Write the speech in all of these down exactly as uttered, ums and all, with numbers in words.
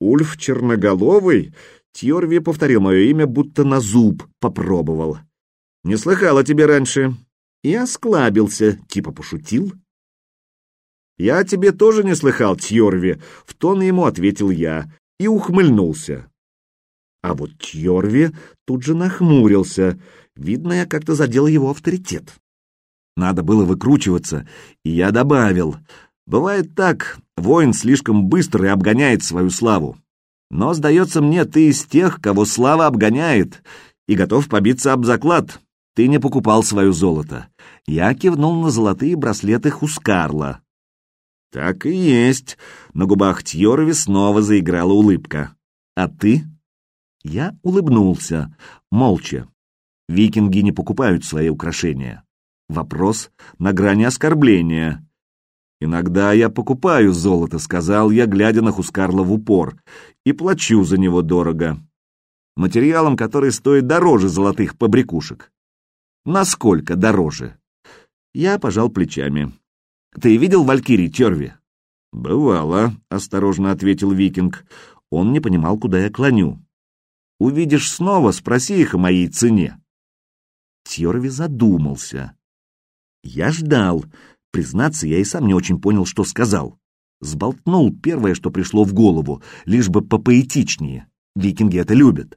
Ульф Черноголовый? Тьорви повторил мое имя, будто на зуб попробовал. Не слыхал о тебе раньше. И осклабился, типа пошутил. Я о тебе тоже не слыхал, Тьорви, в тон ему ответил я и ухмыльнулся. А вот Тьорви тут же нахмурился. Видно, я как-то задел его авторитет. Надо было выкручиваться, и я добавил. Бывает так, воин слишком быстро и обгоняет свою славу. Но, сдается мне, ты из тех, кого слава обгоняет, и готов побиться об заклад. Ты не покупал свое золото. Я кивнул на золотые браслеты Хускарла. Так и есть. На губах Тьорви снова заиграла улыбка. А ты? Я улыбнулся, молча. Викинги не покупают свои украшения. Вопрос на грани оскорбления. «Иногда я покупаю золото», — сказал я, глядя на Хускарла в упор, «и плачу за него дорого. Материалом, который стоит дороже золотых побрякушек». «Насколько дороже?» Я пожал плечами. «Ты видел валькирий, Тьорви?» «Бывало», — осторожно ответил викинг. Он не понимал, куда я клоню. «Увидишь снова, спроси их о моей цене». Тьорви задумался. Я ждал. Признаться, я и сам не очень понял, что сказал. Сболтнул первое, что пришло в голову, лишь бы попоэтичнее. Викинги это любят.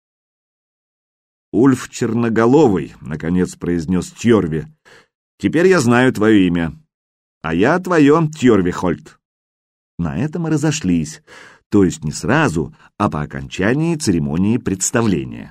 «Ульф Черноголовый», — наконец произнес Тьорви. «Теперь я знаю твое имя. А я твое, Тьорви Хольт». На этом мы разошлись, то есть не сразу, а по окончании церемонии представления.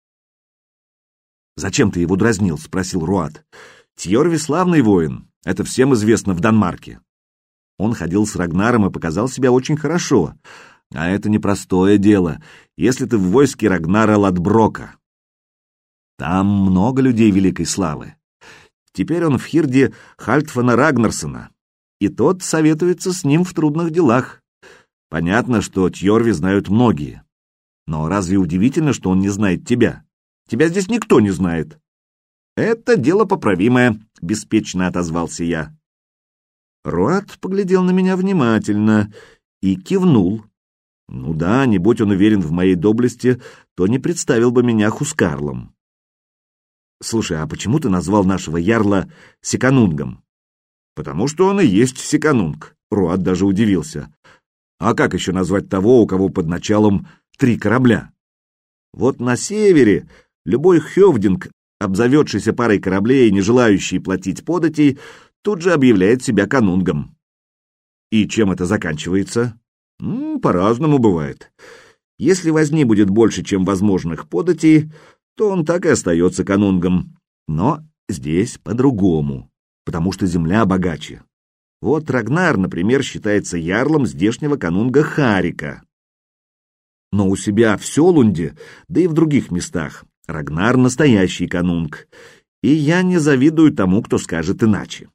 «Зачем ты его дразнил?» — спросил Руат. «Тьорви славный воин, это всем известно в Данмарке. Он ходил с Рагнаром и показал себя очень хорошо, а это непростое дело, если ты в войске Рагнара Ладброка. Там много людей великой славы. Теперь он в хирде Хальтфана Рагнарсона, и тот советуется с ним в трудных делах. Понятно, что Тьорви знают многие. Но разве удивительно, что он не знает тебя? Тебя здесь никто не знает». «Это дело поправимое», — беспечно отозвался я. Руат поглядел на меня внимательно и кивнул. Ну да, не будь он уверен в моей доблести, то не представил бы меня Хускарлом. «Слушай, а почему ты назвал нашего ярла Секанунгом?» «Потому что он и есть Секанунг», — Руат даже удивился. «А как еще назвать того, у кого под началом три корабля? Вот на севере любой хёвдинг, обзаведшийся парой кораблей, не желающий платить податей, тут же объявляет себя канунгом. И чем это заканчивается? М, по-разному бывает. Если возни будет больше, чем возможных податей, то он так и остается канунгом. Но здесь по-другому, потому что земля богаче. Вот Рагнар, например, считается ярлом здешнего канунга Харика. Но у себя в Сёлунде, да и в других местах, Рагнар — настоящий канунг, и я не завидую тому, кто скажет иначе.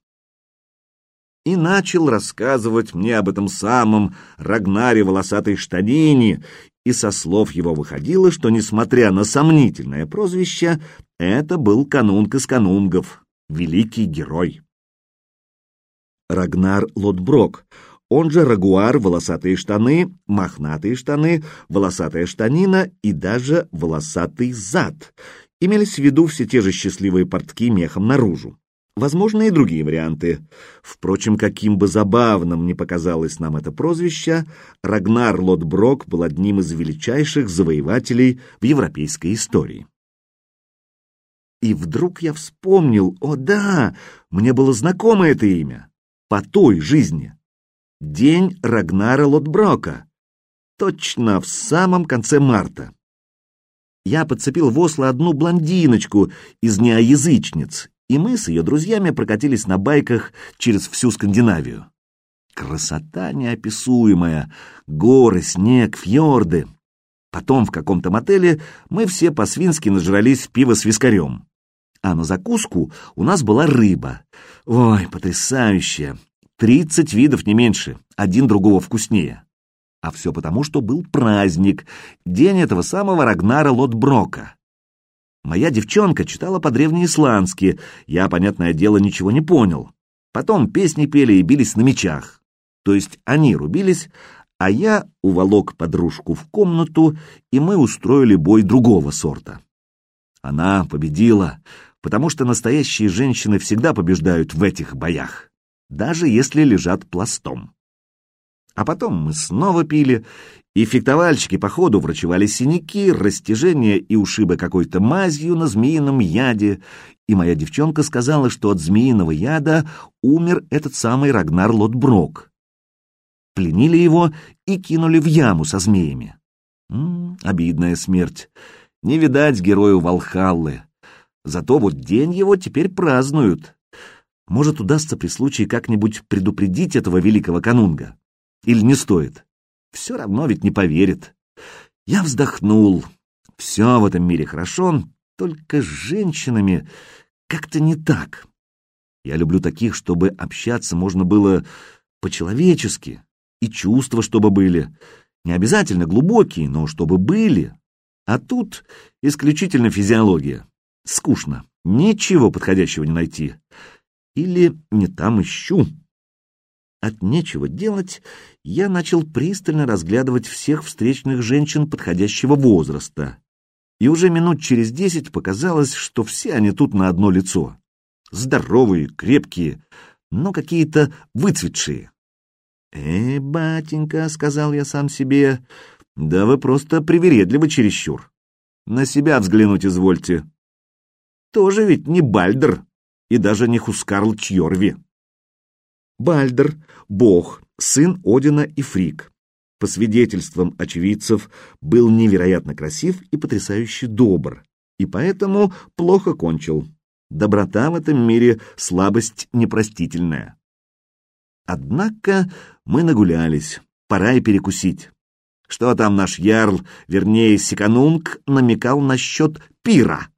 И начал рассказывать мне об этом самом Рагнаре волосатой штанине, и со слов его выходило, что, несмотря на сомнительное прозвище, это был канунг из канунгов, великий герой. Рагнар Лотброк, он же Рагуар, волосатые штаны, мохнатые штаны, волосатая штанина и даже волосатый зад. Имелись в виду все те же счастливые портки мехом наружу. Возможно, и другие варианты. Впрочем, каким бы забавным ни показалось нам это прозвище, Рагнар Лотброк был одним из величайших завоевателей в европейской истории. И вдруг я вспомнил, о да, мне было знакомо это имя, по той жизни. День Рагнара Лотброка. Точно, в самом конце марта. Я подцепил в Осло одну блондиночку из неоязычниц, и мы с ее друзьями прокатились на байках через всю Скандинавию. Красота неописуемая, горы, снег, фьорды. Потом в каком-то мотеле мы все по-свински нажрались пива с вискарем. А на закуску у нас была рыба. Ой, потрясающе! Тридцать видов, не меньше, один другого вкуснее. А все потому, что был праздник, день этого самого Рагнара Лотброка. Моя девчонка читала по-древнеисландски, я, понятное дело, ничего не понял. Потом песни пели и бились на мечах. То есть они рубились, а я уволок подружку в комнату, и мы устроили бой другого сорта. Она победила, потому что настоящие женщины всегда побеждают в этих боях, даже если лежат пластом. А потом мы снова пили, и фехтовальщики по ходу врачевали синяки, растяжения и ушибы какой-то мазью на змеином яде, и моя девчонка сказала, что от змеиного яда умер этот самый Рагнар Лодброк. Пленили его и кинули в яму со змеями. М-м, обидная смерть. Не видать герою Валхаллы. Зато вот день его теперь празднуют. Может, удастся при случае как-нибудь предупредить этого великого канунга? Или не стоит? Все равно ведь не поверит. Я вздохнул. Все в этом мире хорошо, только с женщинами как-то не так. Я люблю таких, чтобы общаться можно было по-человечески, и чувства чтобы были. Не обязательно глубокие, но чтобы были. А тут исключительно физиология. Скучно, ничего подходящего не найти. Или не там ищу. От нечего делать я начал пристально разглядывать всех встречных женщин подходящего возраста. И уже минут через десять показалось, что все они тут на одно лицо. Здоровые, крепкие, но какие-то выцветшие. «Э, батенька», — сказал я сам себе, — «да вы просто привередливы чересчур. На себя взглянуть извольте. Тоже ведь не Бальдр и даже не Хускарл Тьорви». Бальдр — бог, сын Одина и Фригg. По свидетельствам очевидцев, был невероятно красив и потрясающе добр, и поэтому плохо кончил. Доброта в этом мире — слабость непростительная. Однако мы нагулялись, пора и перекусить. Что там наш ярл, вернее, Секанунг, намекал насчет пира.